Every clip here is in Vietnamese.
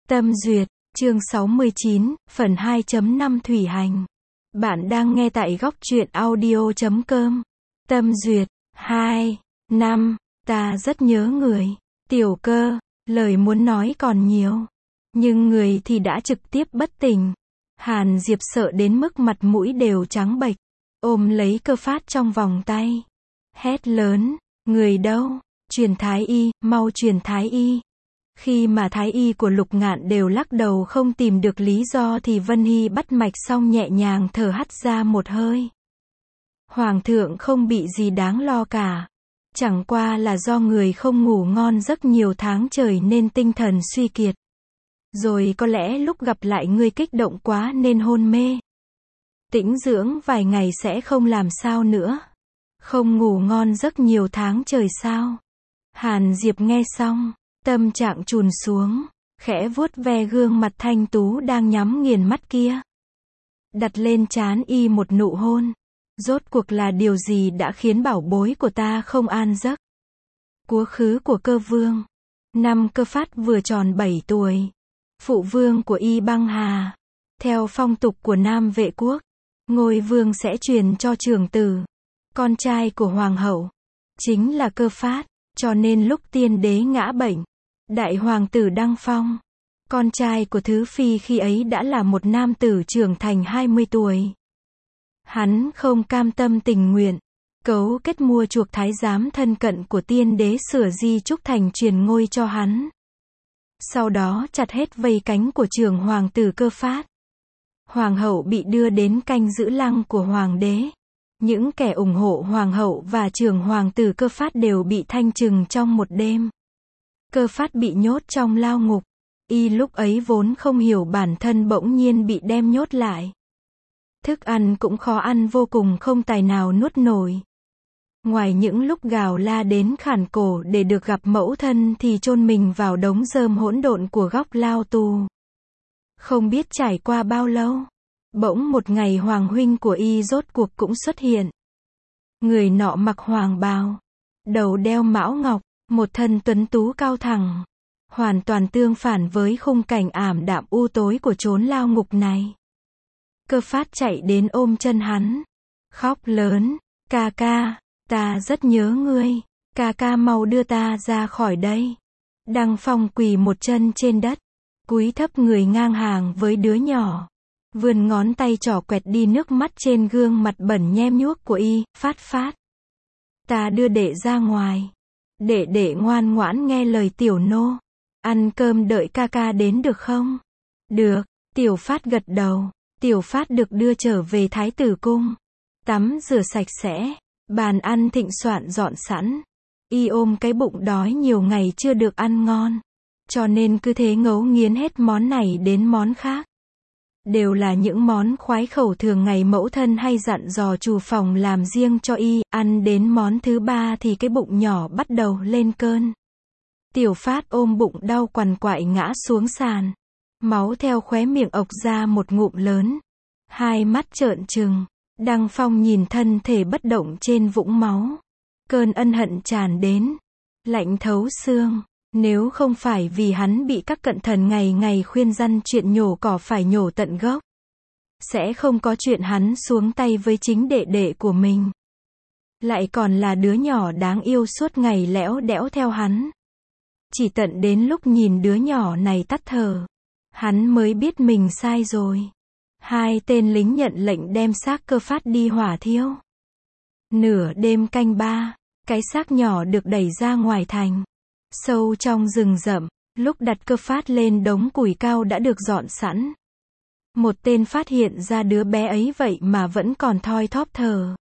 Tâm duyệt, chương 69, phần 2.5 Thủy hành. Bạn đang nghe tại góc truyện audio.com. Tâm duyệt, 2, 5, ta rất nhớ người. Tiểu Cơ, lời muốn nói còn nhiều. Nhưng người thì đã trực tiếp bất tỉnh. Hàn Diệp sợ đến mức mặt mũi đều trắng bệch. Ôm lấy Cơ Phát trong vòng tay. Hét lớn, người đâu? Truyền thái y, mau truyền thái y. Khi mà thái y của Lục Ngạn đều lắc đầu không tìm được lý do thì Vân Hy bắt mạch xong nhẹ nhàng thở hắt ra một hơi. Hoàng thượng không bị gì đáng lo cả. Chẳng qua là do người không ngủ ngon giấc nhiều tháng trời nên tinh thần suy kiệt. Rồi có lẽ lúc gặp lại ngươi kích động quá nên hôn mê. Tĩnh dưỡng vài ngày sẽ không làm sao nữa. Không ngủ ngon giấc nhiều tháng trời sao? Hàn Diệp nghe xong, tâm trạng trùn xuống, khẽ vuốt ve gương mặt thanh tú đang nhắm nghiền mắt kia. Đặt lên trán y một nụ hôn. Rốt cuộc là điều gì đã khiến bảo bối của ta không an giấc? Quá khứ của Cơ Vương. Năm Cơ Phát vừa tròn 7 tuổi. Phụ vương của Y Băng Hà. Theo phong tục của Nam Vệ quốc, ngôi vương sẽ truyền cho trưởng tử, con trai của hoàng hậu, chính là Cơ Phát. Cho nên lúc tiên đế ngã bệnh, đại hoàng tử đăng phong, con trai của Thứ Phi khi ấy đã là một nam tử trưởng thành 20 tuổi. Hắn không cam tâm tình nguyện, cấu kết mua chuộc thái giám thân cận của tiên đế sửa di chúc thành truyền ngôi cho hắn. Sau đó chặt hết vây cánh của trưởng hoàng tử Cơ Phát. Hoàng hậu bị đưa đến canh giữ lăng của hoàng đế. Những kẻ ủng hộ hoàng hậu và trưởng hoàng tử Cơ Phát đều bị thanh trừng trong một đêm. Cơ Phát bị nhốt trong lao ngục. Y lúc ấy vốn không hiểu bản thân bỗng nhiên bị đem nhốt lại. Thức ăn cũng khó ăn vô cùng, không tài nào nuốt nổi. Ngoài những lúc gào la đến khản cổ để được gặp mẫu thân thì chôn mình vào đống rơm hỗn độn của góc lao tù. Không biết trải qua bao lâu, bỗng một ngày hoàng huynh của y rốt cuộc cũng xuất hiện. Người nọ mặc hoàng bào, đầu đeo mão ngọc, một thân tuấn tú cao thẳng, hoàn toàn tương phản với khung cảnh ảm đạm u tối của chốn lao ngục này. Cơ Phát chạy đến ôm chân hắn, khóc lớn, ca ca, ta rất nhớ ngươi, ca ca mau đưa ta ra khỏi đây. Đăng Phong quỳ một chân trên đất, cúi thấp người ngang hàng với đứa nhỏ, vươn ngón tay trỏ quẹt đi nước mắt trên gương mặt bẩn nhem nhuốc của y. Phát Phát, ta đưa đệ ra ngoài, đệ ngoan ngoãn nghe lời tiểu nô, ăn cơm đợi ca ca đến được không? Được. Tiểu Phát gật đầu. Tiểu Phát được đưa trở về thái tử cung, tắm rửa sạch sẽ, bàn ăn thịnh soạn dọn sẵn. Y ôm cái bụng đói nhiều ngày chưa được ăn ngon, cho nên cứ thế ngấu nghiến hết món này đến món khác. Đều là những món khoái khẩu thường ngày mẫu thân hay dặn dò chủ phòng làm riêng cho y. Ăn đến món thứ 3 thì cái bụng nhỏ bắt đầu lên cơn. Tiểu Phát ôm bụng đau quằn quại ngã xuống sàn. Máu theo khóe miệng ộc ra một ngụm lớn. Hai mắt trợn trừng. Đăng Phong nhìn thân thể bất động trên vũng máu. Cơn ân hận tràn đến, lạnh thấu xương. Nếu không phải vì hắn bị các cận thần ngày ngày khuyên răn chuyện nhổ cỏ phải nhổ tận gốc, sẽ không có chuyện hắn xuống tay với chính đệ đệ của mình. Lại còn là đứa nhỏ đáng yêu suốt ngày lẽo đẽo theo hắn. Chỉ tận đến lúc nhìn đứa nhỏ này tắt thở, hắn mới biết mình sai rồi. Hai tên lính nhận lệnh đem xác Cơ Phát đi hỏa thiêu. Nửa đêm canh 3, cái xác nhỏ được đẩy ra ngoài thành. Sâu trong rừng rậm, lúc đặt Cơ Phát lên đống củi cao đã được dọn sẵn. Một tên phát hiện ra đứa bé ấy vậy mà vẫn còn thoi thóp thở.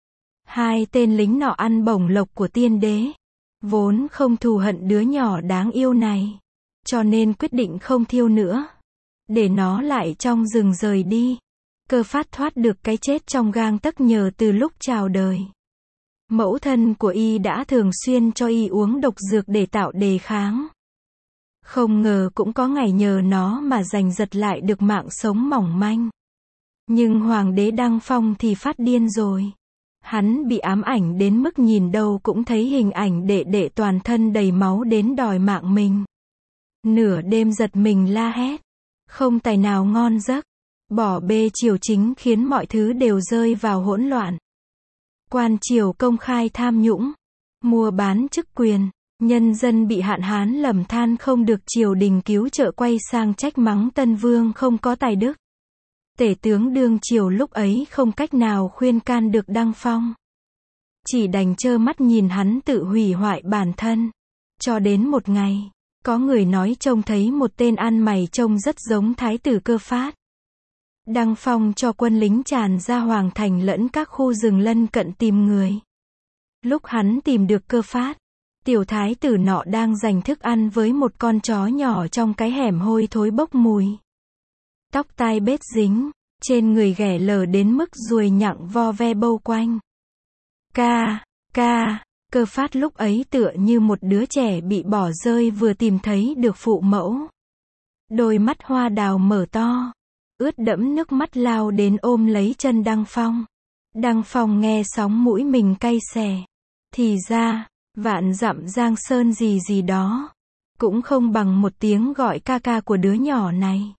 Hai tên lính nọ ăn bổng lộc của tiên đế, vốn không thù hận đứa nhỏ đáng yêu này, cho nên quyết định không thiêu nữa, để nó lại trong rừng rời đi. Cơ Phát thoát được cái chết trong gang tấc nhờ từ lúc chào đời. Mẫu thân của y đã thường xuyên cho y uống độc dược để tạo đề kháng. Không ngờ cũng có ngày nhờ nó mà giành giật lại được mạng sống mỏng manh. Nhưng hoàng đế Đăng Phong thì phát điên rồi. Hắn bị ám ảnh đến mức nhìn đâu cũng thấy hình ảnh đệ đệ toàn thân đầy máu đến đòi mạng mình. Nửa đêm giật mình la hét. Không tài nào ngon giấc. Bỏ bê triều chính khiến mọi thứ đều rơi vào hỗn loạn. Quan triều công khai tham nhũng, mua bán chức quyền, nhân dân bị hạn hán lầm than không được triều đình cứu trợ, quay sang trách mắng Tân Vương không có tài đức. Tể tướng đương triều lúc ấy không cách nào khuyên can được Đăng Phong. Chỉ đành trơ mắt nhìn hắn tự hủy hoại bản thân. Cho đến một ngày, có người nói trông thấy một tên ăn mày trông rất giống Thái tử Cơ Phát. Đăng Phong cho quân lính tràn ra Hoàng Thành lẫn các khu rừng lân cận tìm người. Lúc hắn tìm được Cơ Phát, tiểu thái tử nọ đang giành thức ăn với một con chó nhỏ trong cái hẻm hôi thối bốc mùi. Tóc tai bết dính, trên người ghẻ lở đến mức ruồi nhặng vo ve bâu quanh. Ca, Cơ Phát lúc ấy tựa như một đứa trẻ bị bỏ rơi vừa tìm thấy được phụ mẫu. Đôi mắt hoa đào mở to, ướt đẫm nước mắt lao đến ôm lấy chân Đăng Phong. Đăng Phong nghe sóng mũi mình cay xè. Thì ra, vạn dặm giang sơn gì gì đó, cũng không bằng một tiếng gọi ca ca của đứa nhỏ này.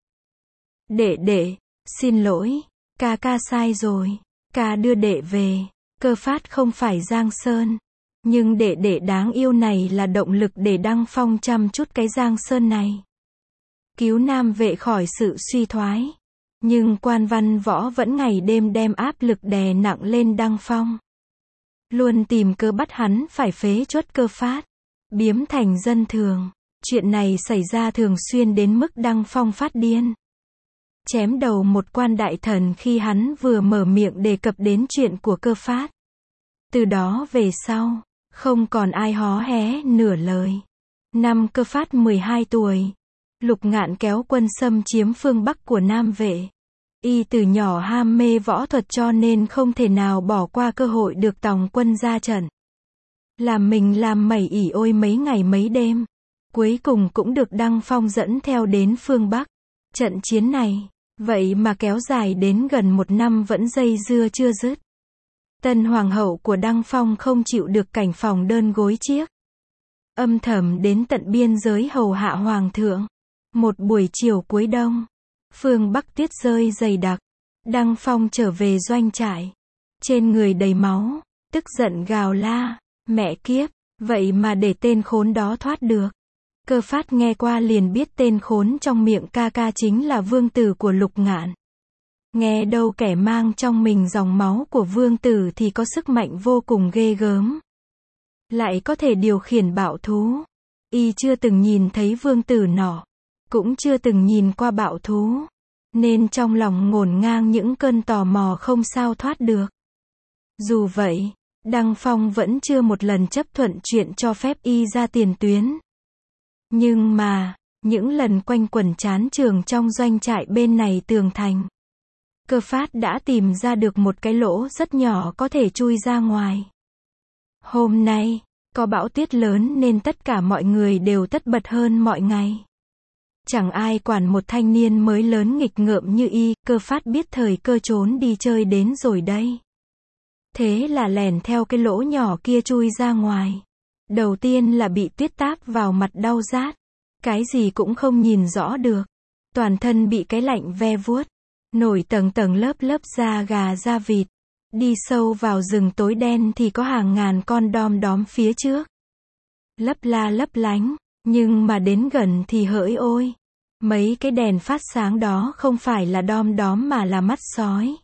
Đệ, xin lỗi, ca sai rồi, ca đưa đệ về. Cơ Phát không phải Giang Sơn, nhưng đệ đáng yêu này là động lực để Đăng Phong chăm chút cái Giang Sơn này. Cứu Nam Vệ khỏi sự suy thoái. Nhưng quan văn võ vẫn ngày đêm đem áp lực đè nặng lên Đăng Phong. Luôn tìm cơ bắt hắn phải phế truất Cơ Phát, biếm thành dân thường. Chuyện này xảy ra thường xuyên đến mức Đăng Phong phát điên. Chém đầu một quan đại thần khi hắn vừa mở miệng đề cập đến chuyện của Cơ Phát. Từ đó về sau, không còn ai hó hé nửa lời. Năm Cơ Phát 12 tuổi, Lục Ngạn kéo quân xâm chiếm phương Bắc của Nam Vệ. Y từ nhỏ ham mê võ thuật cho nên không thể nào bỏ qua cơ hội được tòng quân ra trận. Làm mình làm mẩy ỉ ôi mấy ngày mấy đêm. Cuối cùng cũng được Đăng Phong dẫn theo đến phương Bắc. Trận chiến này, vậy mà kéo dài đến gần 1 năm vẫn dây dưa chưa dứt. Tân hoàng hậu của Đăng Phong không chịu được cảnh phòng đơn gối chiếc. Âm thầm đến tận biên giới hầu hạ hoàng thượng. Một buổi chiều cuối đông, phương Bắc tuyết rơi dày đặc. Đăng Phong trở về doanh trại. Trên người đầy máu, tức giận gào la, mẹ kiếp, vậy mà để tên khốn đó thoát được. Cơ Phát nghe qua liền biết tên khốn trong miệng ca chính là vương tử của Lục Ngạn. Nghe đâu kẻ mang trong mình dòng máu của vương tử thì có sức mạnh vô cùng ghê gớm. Lại có thể điều khiển bạo thú. Y chưa từng nhìn thấy vương tử nọ, cũng chưa từng nhìn qua bạo thú, nên trong lòng ngổn ngang những cơn tò mò không sao thoát được. Dù vậy, Đăng Phong vẫn chưa một lần chấp thuận chuyện cho phép y ra tiền tuyến. Nhưng mà, những lần quanh quẩn chán trường trong doanh trại bên này tường thành, Cơ Phát đã tìm ra được một cái lỗ rất nhỏ có thể chui ra ngoài. Hôm nay, có bão tuyết lớn nên tất cả mọi người đều tất bật hơn mọi ngày. Chẳng ai quản một thanh niên mới lớn nghịch ngợm như y. Cơ Phát biết thời cơ trốn đi chơi đến rồi đây. Thế là lèn theo cái lỗ nhỏ kia chui ra ngoài. Đầu tiên là bị tuyết táp vào mặt đau rát. Cái gì cũng không nhìn rõ được. Toàn thân bị cái lạnh ve vuốt. Nổi tầng tầng lớp lớp da gà da vịt. Đi sâu vào rừng tối đen thì có hàng ngàn con đom đóm phía trước. Lấp la lấp lánh. Nhưng mà đến gần thì hỡi ôi. Mấy cái đèn phát sáng đó không phải là đom đóm mà là mắt sói.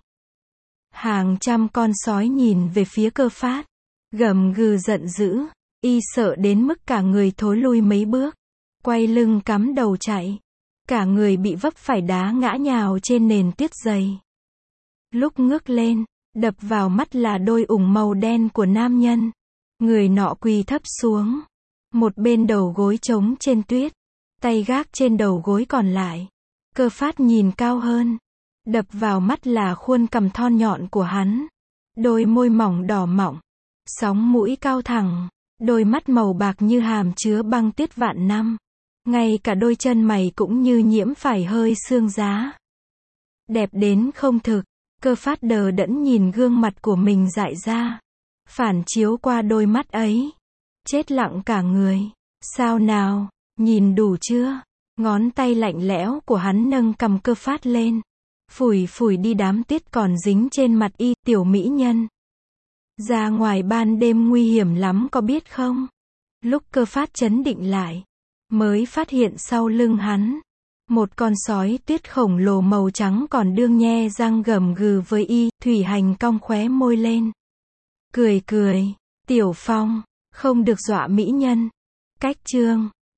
Hàng trăm con sói nhìn về phía Cơ Phát. Gầm gừ giận dữ. Y sợ đến mức cả người thối lui mấy bước. Quay lưng cắm đầu chạy. Cả người bị vấp phải đá ngã nhào trên nền tuyết dày. Lúc ngước lên, đập vào mắt là đôi ủng màu đen của nam nhân. Người nọ quỳ thấp xuống. Một bên đầu gối trống trên tuyết. Tay gác trên đầu gối còn lại. Cơ Phát nhìn cao hơn. Đập vào mắt là khuôn cằm thon nhọn của hắn. Đôi môi mỏng đỏ mọng. Sóng mũi cao thẳng. Đôi mắt màu bạc như hàm chứa băng tuyết vạn năm. Ngay cả đôi chân mày cũng như nhiễm phải hơi sương giá. Đẹp đến không thực. Cơ Phát đờ đẫn nhìn gương mặt của mình dại ra. Phản chiếu qua đôi mắt ấy. Chết lặng cả người. Sao nào, nhìn đủ chưa? Ngón tay lạnh lẽo của hắn nâng cầm Cơ Phát lên. Phủi phủi đi đám tuyết còn dính trên mặt y, tiểu mỹ nhân. Ra ngoài ban đêm nguy hiểm lắm có biết không? Lúc Cơ Phát trấn định lại, mới phát hiện sau lưng hắn, một con sói tuyết khổng lồ màu trắng còn đương nhe răng gầm gừ với y. Thủy Hành cong khóe môi lên. Cười cười, Tiểu Phong, không được dọa mỹ nhân. Cách chương